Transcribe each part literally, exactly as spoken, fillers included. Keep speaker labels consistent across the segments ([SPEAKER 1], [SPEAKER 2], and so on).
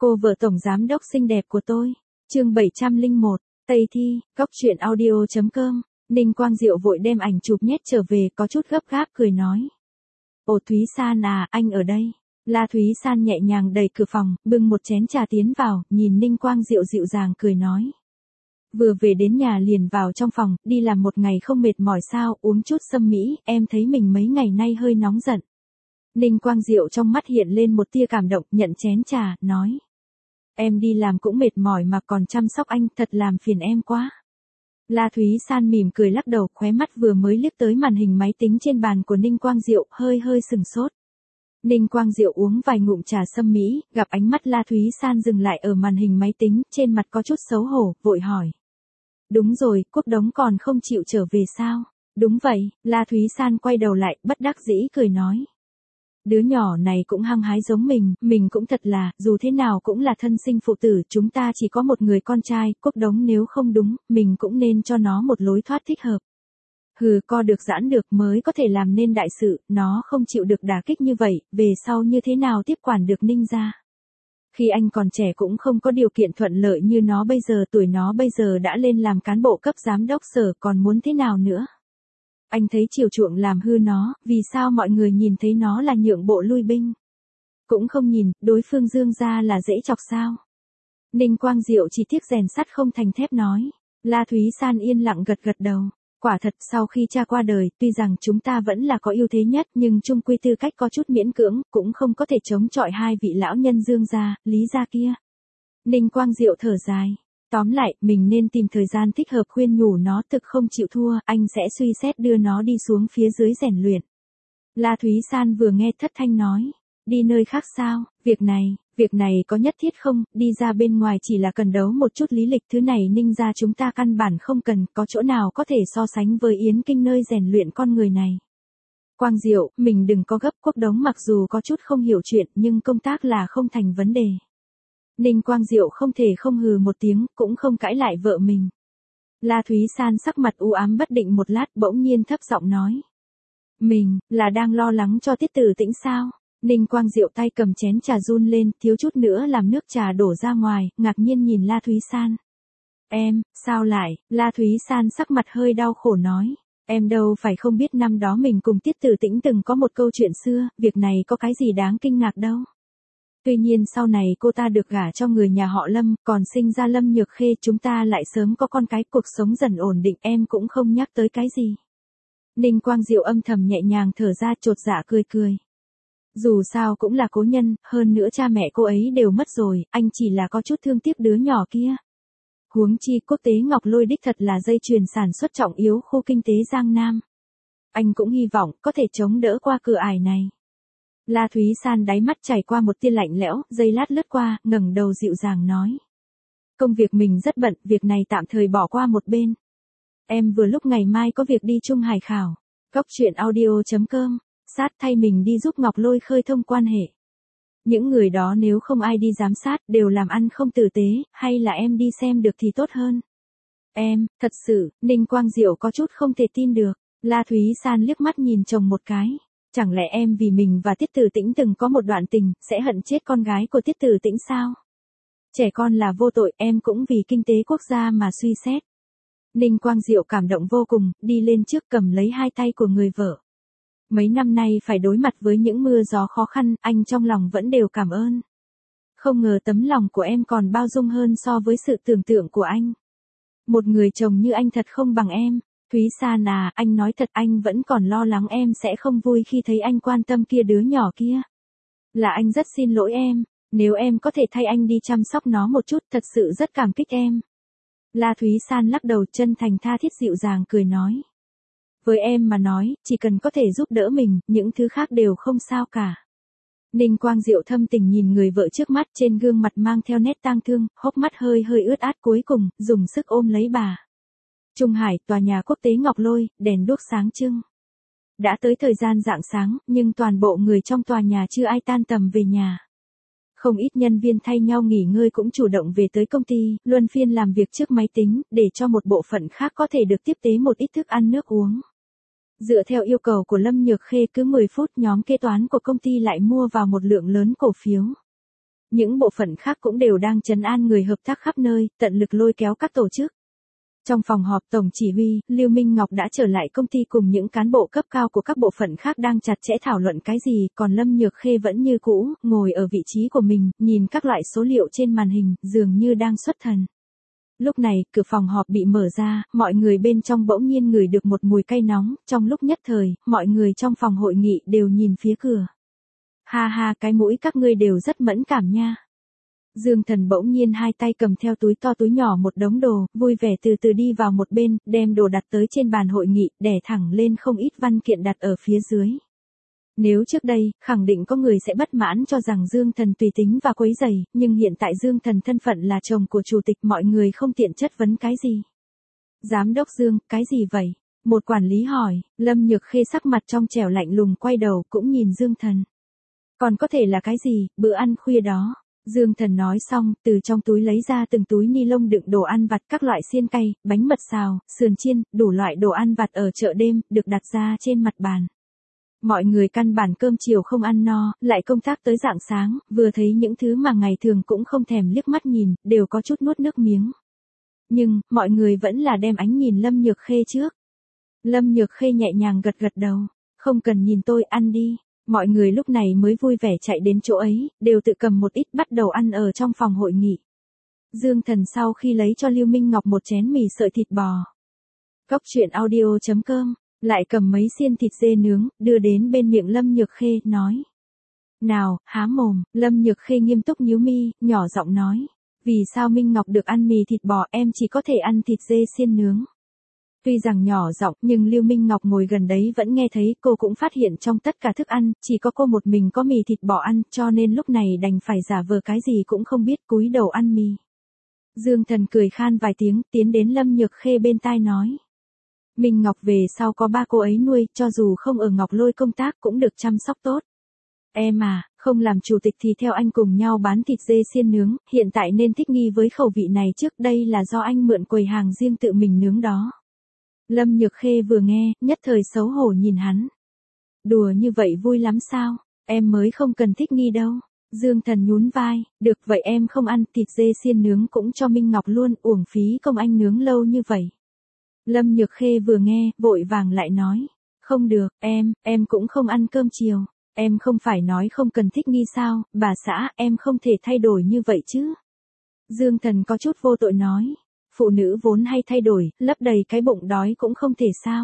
[SPEAKER 1] Cô vợ tổng giám đốc xinh đẹp của tôi. Chương bảy trăm lẻ một, Tây Thi, Cóc truyện audio chấm com. Ninh Quang Diệu vội đem ảnh chụp nhét trở về, có chút gấp gáp cười nói. Ồ Thúy San à, anh ở đây. La Thúy San nhẹ nhàng đẩy cửa phòng, bưng một chén trà tiến vào, nhìn Ninh Quang Diệu dịu dàng cười nói. Vừa về đến nhà liền vào trong phòng, đi làm một ngày không mệt mỏi sao, uống chút sâm mỹ, em thấy mình mấy ngày nay hơi nóng giận. Ninh Quang Diệu trong mắt hiện lên một tia cảm động, nhận chén trà, nói. Em đi làm cũng mệt mỏi mà còn chăm sóc anh, thật làm phiền em quá. La Thúy San mỉm cười lắc đầu, khóe mắt vừa mới liếc tới màn hình máy tính trên bàn của Ninh Quang Diệu, hơi hơi sừng sốt. Ninh Quang Diệu uống vài ngụm trà sâm mỹ, gặp ánh mắt La Thúy San dừng lại ở màn hình máy tính, trên mặt có chút xấu hổ, vội hỏi. Đúng rồi, Quốc Đống còn không chịu trở về sao? Đúng vậy, La Thúy San quay đầu lại, bất đắc dĩ cười nói. Đứa nhỏ này cũng hăng hái giống mình, mình cũng thật là, dù thế nào cũng là thân sinh phụ tử, chúng ta chỉ có một người con trai, Quốc Đống nếu không đúng, mình cũng nên cho nó một lối thoát thích hợp. Hừ, co được giãn được mới có thể làm nên đại sự, nó không chịu được đả kích như vậy, về sau như thế nào tiếp quản được Ninh gia. Khi anh còn trẻ cũng không có điều kiện thuận lợi như nó bây giờ, tuổi nó bây giờ đã lên làm cán bộ cấp giám đốc sở, còn muốn thế nào nữa. Anh thấy chiều chuộng làm hư nó, vì sao mọi người nhìn thấy nó là nhượng bộ lui binh. Cũng không nhìn, đối phương Dương gia là dễ chọc sao. Ninh Quang Diệu chỉ tiếc rèn sắt không thành thép nói. La Thúy San yên lặng gật gật đầu. Quả thật sau khi cha qua đời, tuy rằng chúng ta vẫn là có ưu thế nhất nhưng chung quy tư cách có chút miễn cưỡng, cũng không có thể chống chọi hai vị lão nhân Dương gia, Lý gia kia. Ninh Quang Diệu thở dài. Tóm lại, mình nên tìm thời gian thích hợp khuyên nhủ nó, thực không chịu thua, anh sẽ suy xét đưa nó đi xuống phía dưới rèn luyện. La Thúy San vừa nghe thất thanh nói. Đi nơi khác sao, việc này, việc này có nhất thiết không, đi ra bên ngoài chỉ là cần đấu một chút lý lịch, thứ này Ninh gia chúng ta căn bản không cần, có chỗ nào có thể so sánh với Yến Kinh nơi rèn luyện con người này. Quang Diệu, mình đừng có gấp, Quốc Đống mặc dù có chút không hiểu chuyện nhưng công tác là không thành vấn đề. Ninh Quang Diệu không thể không hừ một tiếng, cũng không cãi lại vợ mình. La Thúy San sắc mặt u ám bất định một lát, bỗng nhiên thấp giọng nói. Mình, là đang lo lắng cho Tiết Tử Tĩnh sao? Ninh Quang Diệu tay cầm chén trà run lên, thiếu chút nữa làm nước trà đổ ra ngoài, ngạc nhiên nhìn La Thúy San. Em, sao lại? La Thúy San sắc mặt hơi đau khổ nói. Em đâu phải không biết năm đó mình cùng Tiết Tử Tĩnh từng có một câu chuyện xưa, việc này có cái gì đáng kinh ngạc đâu. Tuy nhiên sau này cô ta được gả cho người nhà họ Lâm, còn sinh ra Lâm Nhược Khê, chúng ta lại sớm có con cái, cuộc sống dần ổn định, em cũng không nhắc tới cái gì. Ninh Quang Diệu âm thầm nhẹ nhàng thở ra, chột dạ cười cười. Dù sao cũng là cố nhân, hơn nữa cha mẹ cô ấy đều mất rồi, anh chỉ là có chút thương tiếc đứa nhỏ kia. Huống chi Quốc tế Ngọc Lôi đích thật là dây chuyền sản xuất trọng yếu khu kinh tế Giang Nam. Anh cũng hy vọng có thể chống đỡ qua cửa ải này. La Thúy San đáy mắt chảy qua một tia lạnh lẽo, giây lát lướt qua, ngẩng đầu dịu dàng nói. Công việc mình rất bận, việc này tạm thời bỏ qua một bên. Em vừa lúc ngày mai có việc đi Trung Hải khảo. Cóc truyện audio chấm com, sát thay mình đi giúp Ngọc Lôi khơi thông quan hệ. Những người đó nếu không ai đi giám sát, đều làm ăn không tử tế, hay là em đi xem được thì tốt hơn. Em, thật sự, Ninh Quang Diệu có chút không thể tin được. La Thúy San liếc mắt nhìn chồng một cái. Chẳng lẽ em vì mình và Tiết Tử Tĩnh từng có một đoạn tình, sẽ hận chết con gái của Tiết Tử Tĩnh sao? Trẻ con là vô tội, em cũng vì kinh tế quốc gia mà suy xét. Ninh Quang Diệu cảm động vô cùng, đi lên trước cầm lấy hai tay của người vợ. Mấy năm nay phải đối mặt với những mưa gió khó khăn, anh trong lòng vẫn đều cảm ơn. Không ngờ tấm lòng của em còn bao dung hơn so với sự tưởng tượng của anh. Một người chồng như anh thật không bằng em. Thúy San à, anh nói thật, anh vẫn còn lo lắng em sẽ không vui khi thấy anh quan tâm kia đứa nhỏ kia. Là anh rất xin lỗi em, nếu em có thể thay anh đi chăm sóc nó một chút, thật sự rất cảm kích em. La Thúy San lắc đầu, chân thành tha thiết dịu dàng cười nói. Với em mà nói, chỉ cần có thể giúp đỡ mình, những thứ khác đều không sao cả. Ninh Quang Diệu thâm tình nhìn người vợ trước mắt, trên gương mặt mang theo nét tang thương, hốc mắt hơi hơi ướt át, cuối cùng dùng sức ôm lấy bà. Trung Hải, tòa nhà Quốc tế Ngọc Lôi, đèn đuốc sáng trưng. Đã tới thời gian rạng sáng, nhưng toàn bộ người trong tòa nhà chưa ai tan tầm về nhà. Không ít nhân viên thay nhau nghỉ ngơi cũng chủ động về tới công ty, luân phiên làm việc trước máy tính, để cho một bộ phận khác có thể được tiếp tế một ít thức ăn nước uống. Dựa theo yêu cầu của Lâm Nhược Khê, cứ mười phút nhóm kế toán của công ty lại mua vào một lượng lớn cổ phiếu. Những bộ phận khác cũng đều đang trấn an người hợp tác khắp nơi, tận lực lôi kéo các tổ chức. Trong phòng họp tổng chỉ huy, Lưu Minh Ngọc đã trở lại công ty cùng những cán bộ cấp cao của các bộ phận khác đang chặt chẽ thảo luận cái gì, còn Lâm Nhược Khê vẫn như cũ, ngồi ở vị trí của mình, nhìn các loại số liệu trên màn hình, dường như đang xuất thần. Lúc này, cửa phòng họp bị mở ra, mọi người bên trong bỗng nhiên ngửi được một mùi cay nóng, trong lúc nhất thời, mọi người trong phòng hội nghị đều nhìn phía cửa. Ha ha, cái mũi các ngươi đều rất mẫn cảm nha. Dương Thần bỗng nhiên hai tay cầm theo túi to túi nhỏ một đống đồ, vui vẻ từ từ đi vào một bên, đem đồ đặt tới trên bàn hội nghị, đè thẳng lên không ít văn kiện đặt ở phía dưới. Nếu trước đây, khẳng định có người sẽ bất mãn cho rằng Dương Thần tùy tính và quấy rầy, nhưng hiện tại Dương Thần thân phận là chồng của chủ tịch, mọi người không tiện chất vấn cái gì. Giám đốc Dương, cái gì vậy? Một quản lý hỏi. Lâm Nhược Khê sắc mặt trong trẻo lạnh lùng quay đầu cũng nhìn Dương Thần. Còn có thể là cái gì, bữa ăn khuya đó. Dương Thần nói xong, từ trong túi lấy ra từng túi ni lông đựng đồ ăn vặt, các loại xiên cay, bánh mật xào, sườn chiên, đủ loại đồ ăn vặt ở chợ đêm, được đặt ra trên mặt bàn. Mọi người căn bản cơm chiều không ăn no, lại công tác tới rạng sáng, vừa thấy những thứ mà ngày thường cũng không thèm liếc mắt nhìn, đều có chút nuốt nước miếng. Nhưng, mọi người vẫn là đem ánh nhìn Lâm Nhược Khê trước. Lâm Nhược Khê nhẹ nhàng gật gật đầu, không cần nhìn tôi, ăn đi. Mọi người lúc này mới vui vẻ chạy đến chỗ ấy, đều tự cầm một ít bắt đầu ăn ở trong phòng hội nghị. Dương Thần sau khi lấy cho Lưu Minh Ngọc một chén mì sợi thịt bò. Cóc truyện audio chấm com, lại cầm mấy xiên thịt dê nướng, đưa đến bên miệng Lâm Nhược Khê, nói. Nào, há mồm, Lâm Nhược Khê nghiêm túc nhíu mi, nhỏ giọng nói. Vì sao Minh Ngọc được ăn mì thịt bò, em chỉ có thể ăn thịt dê xiên nướng. Tuy rằng nhỏ giọng, nhưng Lưu Minh Ngọc ngồi gần đấy vẫn nghe thấy, cô cũng phát hiện trong tất cả thức ăn, chỉ có cô một mình có mì thịt bò ăn, cho nên lúc này đành phải giả vờ cái gì cũng không biết, cúi đầu ăn mì. Dương Thần cười khan vài tiếng, tiến đến Lâm Nhược Khê bên tai nói. Minh Ngọc về sau có ba cô ấy nuôi, cho dù không ở Ngọc Lôi công tác cũng được chăm sóc tốt. Em à, không làm chủ tịch thì theo anh cùng nhau bán thịt dê xiên nướng, hiện tại nên thích nghi với khẩu vị này trước, đây là do anh mượn quầy hàng riêng tự mình nướng đó. Lâm Nhược Khê vừa nghe, nhất thời xấu hổ nhìn hắn. Đùa như vậy vui lắm sao, em mới không cần thích nghi đâu. Dương Thần nhún vai, được vậy em không ăn thịt dê xiên nướng cũng cho Minh Ngọc luôn, uổng phí công anh nướng lâu như vậy. Lâm Nhược Khê vừa nghe, vội vàng lại nói. Không được, em, em cũng không ăn cơm chiều. Em không phải nói không cần thích nghi sao, bà xã, em không thể thay đổi như vậy chứ. Dương Thần có chút vô tội nói. Phụ nữ vốn hay thay đổi, lấp đầy cái bụng đói cũng không thể sao.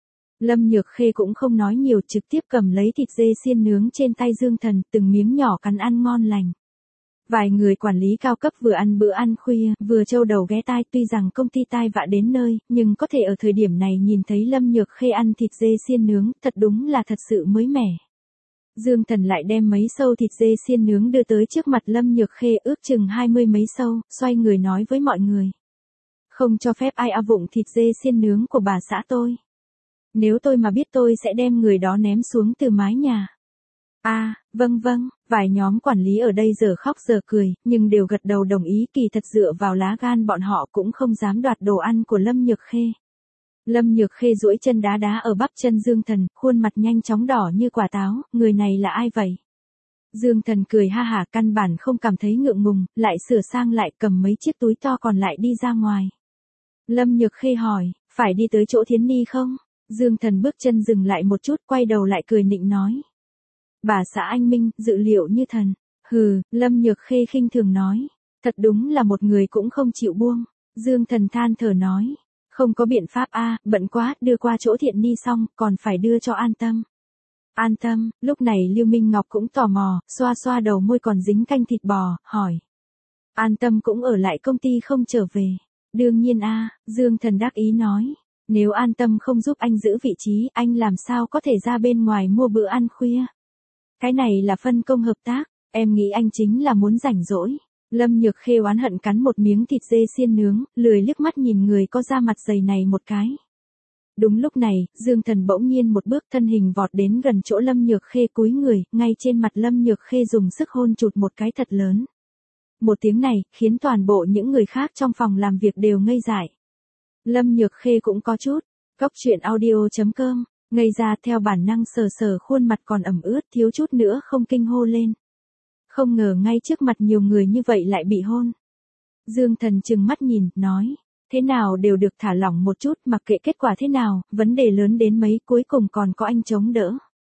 [SPEAKER 1] Lâm Nhược Khê cũng không nói nhiều, trực tiếp cầm lấy thịt dê xiên nướng trên tay Dương Thần, từng miếng nhỏ cắn ăn ngon lành. Vài người quản lý cao cấp vừa ăn bữa ăn khuya, vừa trâu đầu ghé tai, tuy rằng công ty tai vạ đến nơi, nhưng có thể ở thời điểm này nhìn thấy Lâm Nhược Khê ăn thịt dê xiên nướng, thật đúng là thật sự mới mẻ. Dương Thần lại đem mấy sâu thịt dê xiên nướng đưa tới trước mặt Lâm Nhược Khê, ước chừng hai mươi mấy sâu, xoay người nói với mọi người. Không cho phép ai ao vụng thịt dê xiên nướng của bà xã tôi. Nếu tôi mà biết tôi sẽ đem người đó ném xuống từ mái nhà. À, vâng vâng, vài nhóm quản lý ở đây giờ khóc giờ cười, nhưng đều gật đầu đồng ý, kỳ thật dựa vào lá gan bọn họ cũng không dám đoạt đồ ăn của Lâm Nhược Khê. Lâm Nhược Khê duỗi chân đá đá ở bắp chân Dương Thần, khuôn mặt nhanh chóng đỏ như quả táo, người này là ai vậy? Dương Thần cười ha hả, căn bản không cảm thấy ngượng ngùng, lại sửa sang lại cầm mấy chiếc túi to còn lại đi ra ngoài. Lâm Nhược Khê hỏi, phải đi tới chỗ Thiến Ni không? Dương Thần bước chân dừng lại một chút, quay đầu lại cười nịnh nói. Bà xã anh Minh, dự liệu như thần. Hừ, Lâm Nhược Khê khinh thường nói. Thật đúng là một người cũng không chịu buông. Dương Thần than thở nói. Không có biện pháp a, bận quá, đưa qua chỗ Thiện Ni xong, còn phải đưa cho An Tâm. An Tâm, lúc này Lưu Minh Ngọc cũng tò mò, xoa xoa đầu môi còn dính canh thịt bò, hỏi. An Tâm cũng ở lại công ty không trở về. Đương nhiên a, Dương Thần đắc ý nói. Nếu An Tâm không giúp anh giữ vị trí, anh làm sao có thể ra bên ngoài mua bữa ăn khuya. Cái này là phân công hợp tác, em nghĩ anh chính là muốn rảnh rỗi. Lâm Nhược Khê oán hận cắn một miếng thịt dê xiên nướng, lười liếc mắt nhìn người có da mặt dày này một cái. Đúng lúc này, Dương Thần bỗng nhiên một bước thân hình vọt đến gần chỗ Lâm Nhược Khê, cúi người, ngay trên mặt Lâm Nhược Khê dùng sức hôn chụt một cái thật lớn. Một tiếng này, khiến toàn bộ những người khác trong phòng làm việc đều ngây dại. Lâm Nhược Khê cũng có chút, cóc truyện audio chấm com, ngây ra theo bản năng sờ sờ khuôn mặt còn ẩm ướt, thiếu chút nữa không kinh hô lên. Không ngờ ngay trước mặt nhiều người như vậy lại bị hôn. Dương Thần trừng mắt nhìn, nói, thế nào đều được thả lỏng một chút, mặc kệ kết quả thế nào, vấn đề lớn đến mấy cuối cùng còn có anh chống đỡ.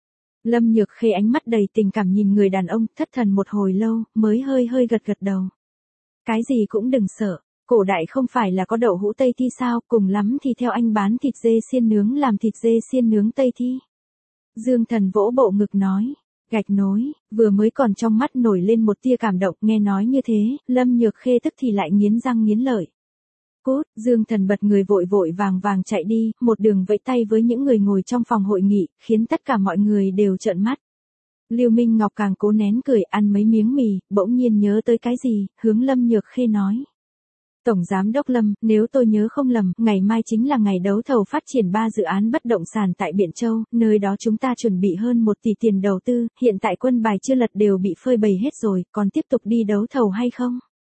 [SPEAKER 1] Lâm Nhược Khê ánh mắt đầy tình cảm nhìn người đàn ông, thất thần một hồi lâu, mới hơi hơi gật gật đầu. Cái gì cũng đừng sợ, cổ đại không phải là có đậu hũ Tây Thi sao, cùng lắm thì theo anh bán thịt dê xiên nướng làm thịt dê xiên nướng Tây Thi. Dương Thần vỗ bộ ngực nói, gạch nối, vừa mới còn trong mắt nổi lên một tia cảm động, nghe nói như thế, Lâm Nhược Khê tức thì lại nghiến răng nghiến lợi. Cút, Dương Thần bật người vội vội vàng vàng chạy đi, một đường vẫy tay với những người ngồi trong phòng hội nghị, khiến tất cả mọi người đều trợn mắt. Lưu Minh Ngọc càng cố nén cười, ăn mấy miếng mì, bỗng nhiên nhớ tới cái gì, hướng Lâm Nhược Khê nói. Tổng Giám đốc Lâm, nếu tôi nhớ không lầm, ngày mai chính là ngày đấu thầu phát triển ba dự án bất động sản tại Biện Châu, nơi đó chúng ta chuẩn bị hơn một tỷ tiền đầu tư, hiện tại quân bài chưa lật đều bị phơi bày hết rồi, còn tiếp tục đi đấu thầu hay không?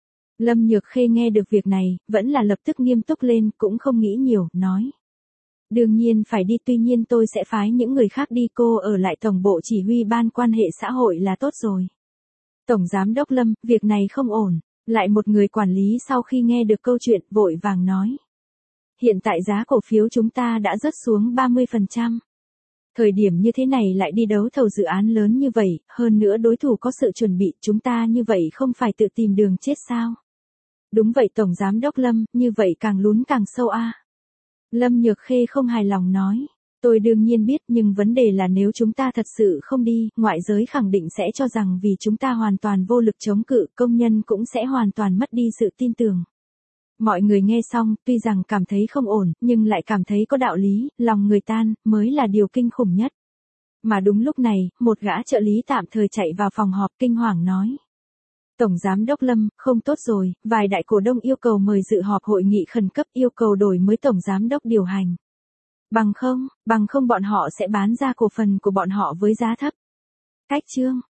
[SPEAKER 1] Lâm Nhược Khê nghe được việc này, vẫn là lập tức nghiêm túc lên, cũng không nghĩ nhiều, nói. Đương nhiên phải đi, tuy nhiên tôi sẽ phái những người khác đi, cô ở lại tổng bộ chỉ huy ban quan hệ xã hội là tốt rồi. Tổng Giám đốc Lâm, việc này không ổn. Lại một người quản lý sau khi nghe được câu chuyện, vội vàng nói. Hiện tại giá cổ phiếu chúng ta đã rớt xuống ba mươi phần trăm. Thời điểm như thế này lại đi đấu thầu dự án lớn như vậy, hơn nữa đối thủ có sự chuẩn bị, chúng ta như vậy không phải tự tìm đường chết sao? Đúng vậy Tổng Giám đốc Lâm, như vậy càng lún càng sâu a. À. Lâm Nhược Khê không hài lòng nói. Tôi đương nhiên biết, nhưng vấn đề là nếu chúng ta thật sự không đi, ngoại giới khẳng định sẽ cho rằng vì chúng ta hoàn toàn vô lực chống cự, công nhân cũng sẽ hoàn toàn mất đi sự tin tưởng. Mọi người nghe xong, tuy rằng cảm thấy không ổn, nhưng lại cảm thấy có đạo lý, lòng người tan, mới là điều kinh khủng nhất. Mà đúng lúc này, một gã trợ lý tạm thời chạy vào phòng họp kinh hoàng nói. Tổng Giám đốc Lâm, không tốt rồi, vài đại cổ đông yêu cầu mời dự họp hội nghị khẩn cấp, yêu cầu đổi mới Tổng Giám đốc điều hành. Bằng không, bằng không bọn họ sẽ bán ra cổ phần của bọn họ với giá thấp. Cách chương